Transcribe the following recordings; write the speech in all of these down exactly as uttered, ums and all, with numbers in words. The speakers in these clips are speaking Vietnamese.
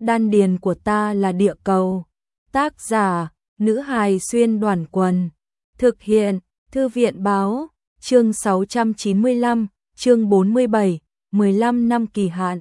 Đan điền của ta là địa cầu. Tác giả, nữ hài xuyên đoàn quần. Thực hiện, Thư viện báo, chương sáu trăm chín mươi lăm, chương bốn mươi bảy, mười lăm năm kỳ hạn.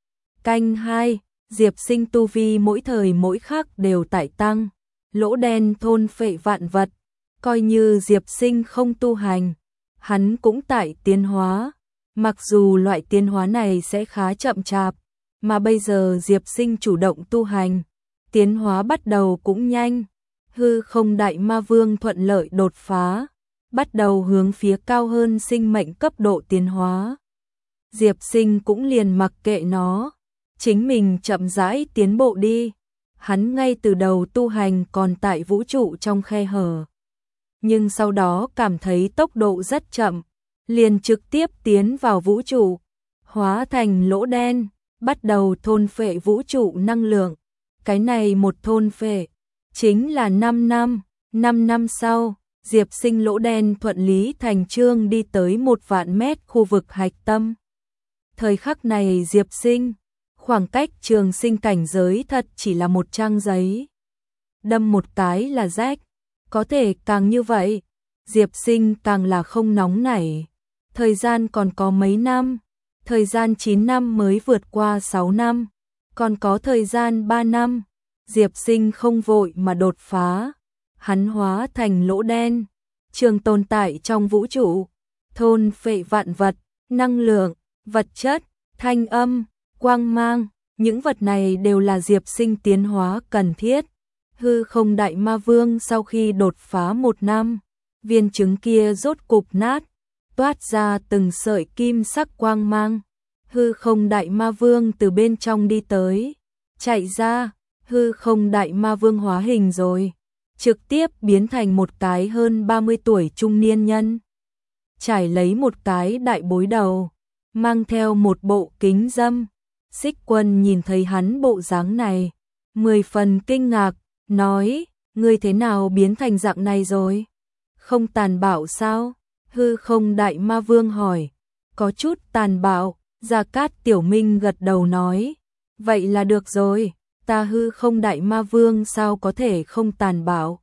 Canh hai, Diệp Sinh tu vi mỗi thời mỗi khắc đều tại tăng. Lỗ đen thôn phệ vạn vật, coi như Diệp Sinh không tu hành, hắn cũng tại tiến hóa. Mặc dù loại tiến hóa này sẽ khá chậm chạp, mà bây giờ Diệp Sinh chủ động tu hành, tiến hóa bắt đầu cũng nhanh. Hư không đại ma vương thuận lợi đột phá, bắt đầu hướng phía cao hơn sinh mệnh cấp độ tiến hóa. Diệp Sinh cũng liền mặc kệ nó, chính mình chậm rãi tiến bộ đi. Hắn ngay từ đầu tu hành còn tại vũ trụ trong khe hở, nhưng sau đó cảm thấy tốc độ rất chậm, liền trực tiếp tiến vào vũ trụ, hóa thành lỗ đen, bắt đầu thôn phệ vũ trụ năng lượng. Cái này một thôn phệ chính là năm năm, năm năm sau, Diệp Sinh lỗ đen thuận lý thành chương đi tới một vạn mét khu vực hạch tâm. Thời khắc này Diệp Sinh, khoảng cách trường sinh cảnh giới thật chỉ là một trang giấy. Đâm một cái là rách, có thể càng như vậy, Diệp Sinh càng là không nóng nảy. Thời gian còn có mấy năm, thời gian chín năm mới vượt qua sáu năm, còn có thời gian ba năm. Diệp Sinh không vội mà đột phá, hắn hóa thành lỗ đen, trường tồn tại trong vũ trụ, thôn phệ vạn vật, năng lượng, vật chất, thanh âm, quang mang, những vật này đều là Diệp Sinh tiến hóa cần thiết. Hư không đại ma vương sau khi đột phá một năm, viên trứng kia rốt cục nát, toát ra từng sợi kim sắc quang mang. Hư không đại ma vương từ bên trong đi tới, chạy ra. Hư không đại ma vương hóa hình rồi, trực tiếp biến thành một cái hơn ba mươi tuổi trung niên nhân, trải lấy một cái đại bối đầu, mang theo một bộ kính dâm. Xích Quân nhìn thấy hắn bộ dáng này, mười phần kinh ngạc, nói, ngươi thế nào biến thành dạng này rồi? Không tàn bạo sao? Hư không đại ma vương hỏi. Có chút tàn bạo. Gia Cát Tiểu Minh gật đầu nói, vậy là được rồi. Ta hư không đại ma vương sao có thể không tàn bạo?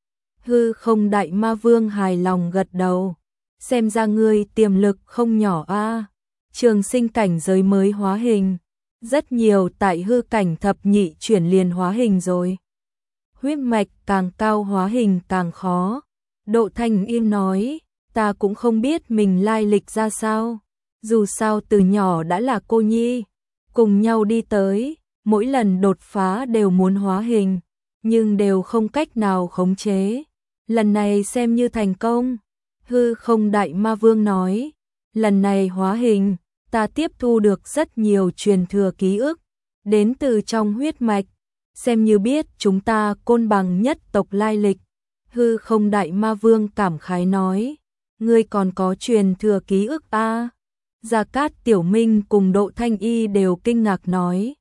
Hư không đại ma vương hài lòng gật đầu, xem ra ngươi tiềm lực không nhỏ a. Trường sinh cảnh giới mới hóa hình, rất nhiều tại hư cảnh thập nhị chuyển liền hóa hình rồi. Huyết mạch càng cao hóa hình càng khó. Độ Thanh im nói, ta cũng không biết mình lai lịch ra sao, dù sao từ nhỏ đã là cô nhi, cùng nhau đi tới. Mỗi lần đột phá đều muốn hóa hình, nhưng đều không cách nào khống chế. Lần này xem như thành công. Hư không đại ma vương nói, lần này hóa hình, ta tiếp thu được rất nhiều truyền thừa ký ức, đến từ trong huyết mạch, xem như biết chúng ta Côn Bằng nhất tộc lai lịch. Hư không đại ma vương cảm khái nói, ngươi còn có truyền thừa ký ức a? À? Gia Cát Tiểu Minh cùng Độ Thanh Y đều kinh ngạc nói,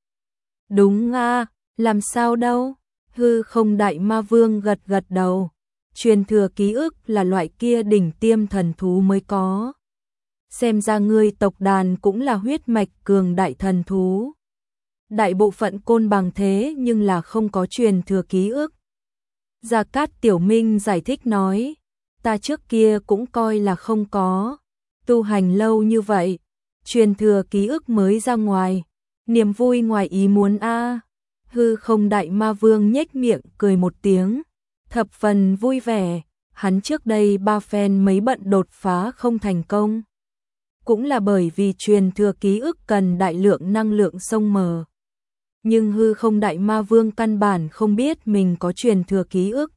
đúng a, làm sao đâu? Hư không đại ma vương gật gật đầu. Truyền thừa ký ức là loại kia đỉnh tiêm thần thú mới có. Xem ra ngươi tộc đàn cũng là huyết mạch cường đại thần thú. Đại bộ phận Côn Bằng thế nhưng là không có truyền thừa ký ức. Gia Cát Tiểu Minh giải thích nói, ta trước kia cũng coi là không có. Tu hành lâu như vậy, truyền thừa ký ức mới ra ngoài. Niềm vui ngoài ý muốn a. À. Hư không đại ma vương nhếch miệng cười một tiếng, thập phần vui vẻ. Hắn trước đây ba phen mấy bận đột phá không thành công, cũng là bởi vì truyền thừa ký ức cần đại lượng năng lượng sông mờ. Nhưng hư không đại ma vương căn bản không biết mình có truyền thừa ký ức.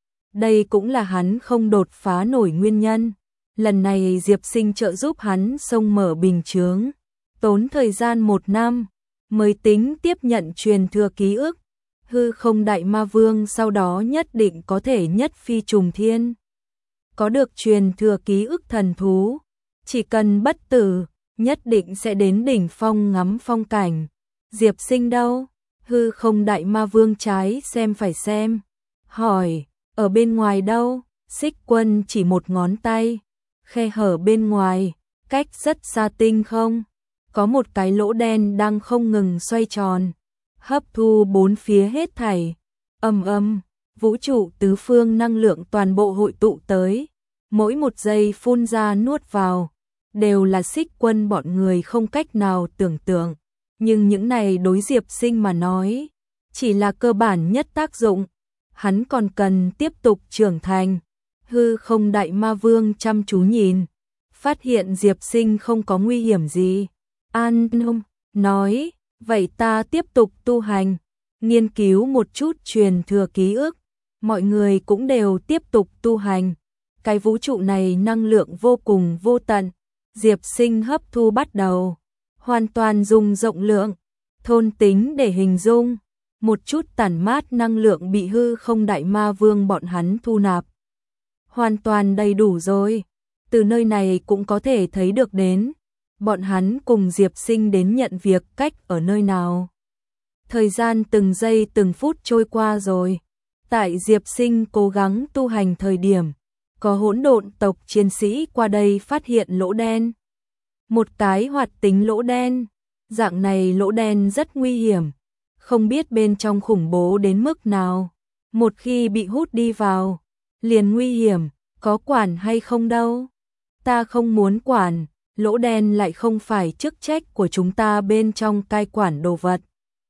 Đây cũng là hắn không đột phá nổi nguyên nhân. Lần này Diệp Sinh trợ giúp hắn sông mở bình chướng, tốn thời gian một năm mới tính tiếp nhận truyền thừa ký ức. Hư không đại ma vương sau đó nhất định có thể nhất phi trùng thiên. Có được truyền thừa ký ức thần thú, chỉ cần bất tử, nhất định sẽ đến đỉnh phong ngắm phong cảnh. Diệp Sinh đâu? Hư không đại ma vương trái xem phải xem, hỏi, ở bên ngoài đâu? Xích Quân chỉ một ngón tay, khe hở bên ngoài, cách rất xa tinh không, có một cái lỗ đen đang không ngừng xoay tròn, hấp thu bốn phía hết thảy. Ầm ầm, vũ trụ tứ phương năng lượng toàn bộ hội tụ tới, mỗi một giây phun ra nuốt vào, đều là Xích Quân bọn người không cách nào tưởng tượng, nhưng những này đối Diệp Sinh mà nói, chỉ là cơ bản nhất tác dụng, hắn còn cần tiếp tục trưởng thành. Hư Không Đại Ma Vương chăm chú nhìn, phát hiện Diệp Sinh không có nguy hiểm gì. An Nông nói, vậy ta tiếp tục tu hành, nghiên cứu một chút truyền thừa ký ức, mọi người cũng đều tiếp tục tu hành. Cái vũ trụ này năng lượng vô cùng vô tận, Diệp Sinh hấp thu bắt đầu, hoàn toàn dùng rộng lượng, thôn tính để hình dung, một chút tản mát năng lượng bị Hư Không Đại Ma Vương bọn hắn thu nạp. Hoàn toàn đầy đủ rồi, từ nơi này cũng có thể thấy được đến, bọn hắn cùng Diệp Sinh đến nhận việc cách ở nơi nào. Thời gian từng giây từng phút trôi qua rồi, tại Diệp Sinh cố gắng tu hành thời điểm, có hỗn độn tộc chiến sĩ qua đây phát hiện lỗ đen. Một cái hoạt tính lỗ đen, dạng này lỗ đen rất nguy hiểm, không biết bên trong khủng bố đến mức nào, một khi bị hút đi vào, liền nguy hiểm, có quản hay không đâu. Ta không muốn quản, lỗ đen lại không phải chức trách của chúng ta bên trong cai quản đồ vật.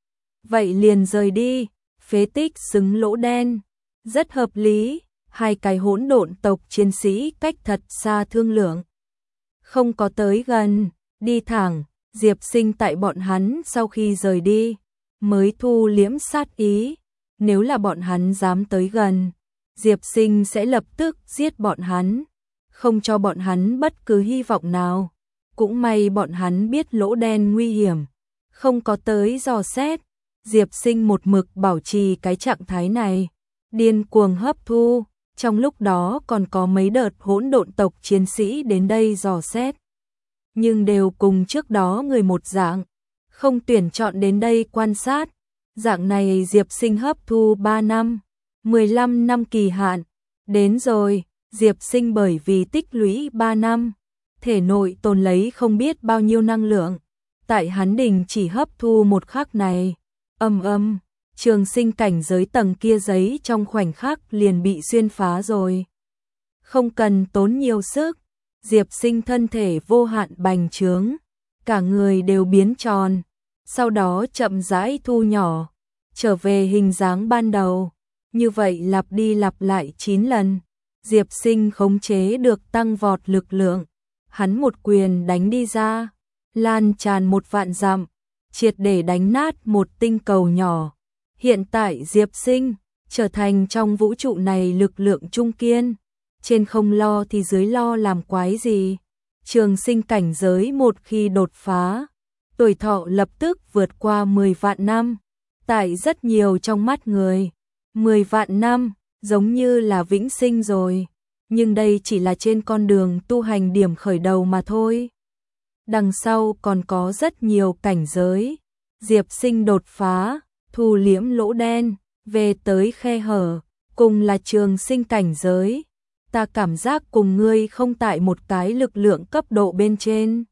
Vậy liền rời đi, phế tích xứng lỗ đen, rất hợp lý, hai cái hỗn độn tộc chiến sĩ cách thật xa thương lượng. Không có tới gần, đi thẳng, Diệp Sinh tại bọn hắn sau khi rời đi, mới thu liễm sát ý, nếu là bọn hắn dám tới gần, Diệp Sinh sẽ lập tức giết bọn hắn, không cho bọn hắn bất cứ hy vọng nào. Cũng may bọn hắn biết lỗ đen nguy hiểm, không có tới dò xét. Diệp Sinh một mực bảo trì cái trạng thái này, điên cuồng hấp thu, trong lúc đó còn có mấy đợt hỗn độn tộc chiến sĩ đến đây dò xét. Nhưng đều cùng trước đó người một dạng, không tuyển chọn đến đây quan sát. Dạng này Diệp Sinh hấp thu ba năm, mười lăm năm kỳ hạn, đến rồi, Diệp Sinh bởi vì tích lũy ba năm, thể nội tồn lấy không biết bao nhiêu năng lượng, tại hắn đình chỉ hấp thu một khắc này, âm âm, trường sinh cảnh giới tầng kia giấy trong khoảnh khắc liền bị xuyên phá rồi. Không cần tốn nhiều sức, Diệp Sinh thân thể vô hạn bành trướng, cả người đều biến tròn, sau đó chậm rãi thu nhỏ, trở về hình dáng ban đầu. Như vậy lặp đi lặp lại chín lần, Diệp Sinh khống chế được tăng vọt lực lượng, hắn một quyền đánh đi ra, lan tràn một vạn dặm, triệt để đánh nát một tinh cầu nhỏ. Hiện tại Diệp Sinh trở thành trong vũ trụ này lực lượng trung kiên, trên không lo thì dưới lo làm quái gì. Trường sinh cảnh giới một khi đột phá, tuổi thọ lập tức vượt qua mười vạn năm. Tại rất nhiều trong mắt người, mười vạn năm giống như là vĩnh sinh rồi, nhưng đây chỉ là trên con đường tu hành điểm khởi đầu mà thôi. Đằng sau còn có rất nhiều cảnh giới. Diệp Sinh đột phá, thu liễm lỗ đen, về tới khe hở, cùng là trường sinh cảnh giới. Ta cảm giác cùng ngươi không tại một cái lực lượng cấp độ bên trên.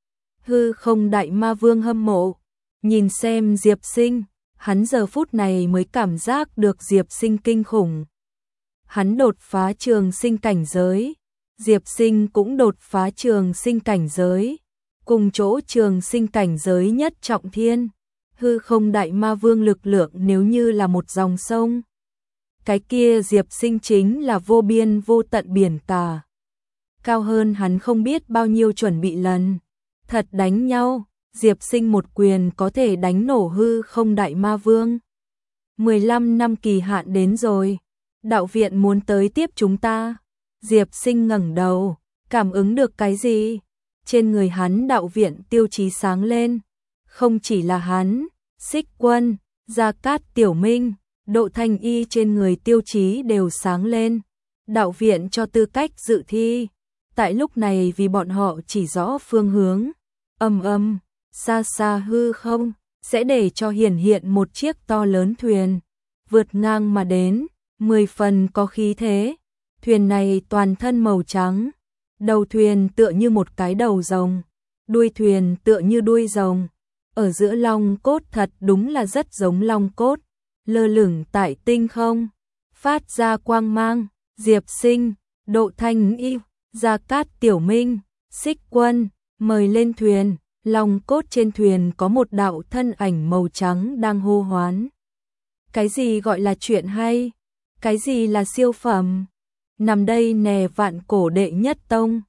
Hư Không Đại Ma Vương hâm mộ, nhìn xem Diệp Sinh, hắn giờ phút này mới cảm giác được Diệp Sinh kinh khủng. Hắn đột phá trường sinh cảnh giới, Diệp Sinh cũng đột phá trường sinh cảnh giới, cùng chỗ trường sinh cảnh giới nhất trọng thiên. Hư Không Đại Ma Vương lực lượng nếu như là một dòng sông, cái kia Diệp Sinh chính là vô biên vô tận biển cả, cao hơn hắn không biết bao nhiêu chuẩn bị lần. Thật đánh nhau, Diệp Sinh một quyền có thể đánh nổ Hư Không Đại Ma Vương. mười lăm năm kỳ hạn đến rồi, đạo viện muốn tới tiếp chúng ta. Diệp Sinh ngẩng đầu, cảm ứng được cái gì? Trên người hắn đạo viện tiêu chí sáng lên, không chỉ là hắn, Xích Quân, Gia Cát Tiểu Minh, Độ Thanh Y trên người tiêu chí đều sáng lên. Đạo viện cho tư cách dự thi, tại lúc này vì bọn họ chỉ rõ phương hướng. Âm âm, xa xa hư không, sẽ để cho hiển hiện một chiếc to lớn thuyền, vượt ngang mà đến, mười phần có khí thế. Thuyền này toàn thân màu trắng, đầu thuyền tựa như một cái đầu rồng, đuôi thuyền tựa như đuôi rồng. ở giữa long cốt thật đúng là rất giống long cốt, lơ lửng tại tinh không, phát ra quang mang. Diệp Sinh, Độ Thanh Y, Gia Cát Tiểu Minh, Xích Quân, mời lên thuyền. Long cốt trên thuyền có một đạo thân ảnh màu trắng đang hô hoán. Cái gì gọi là chuyện hay? Cái gì là siêu phẩm? Nằm đây nè, vạn cổ đệ nhất tông.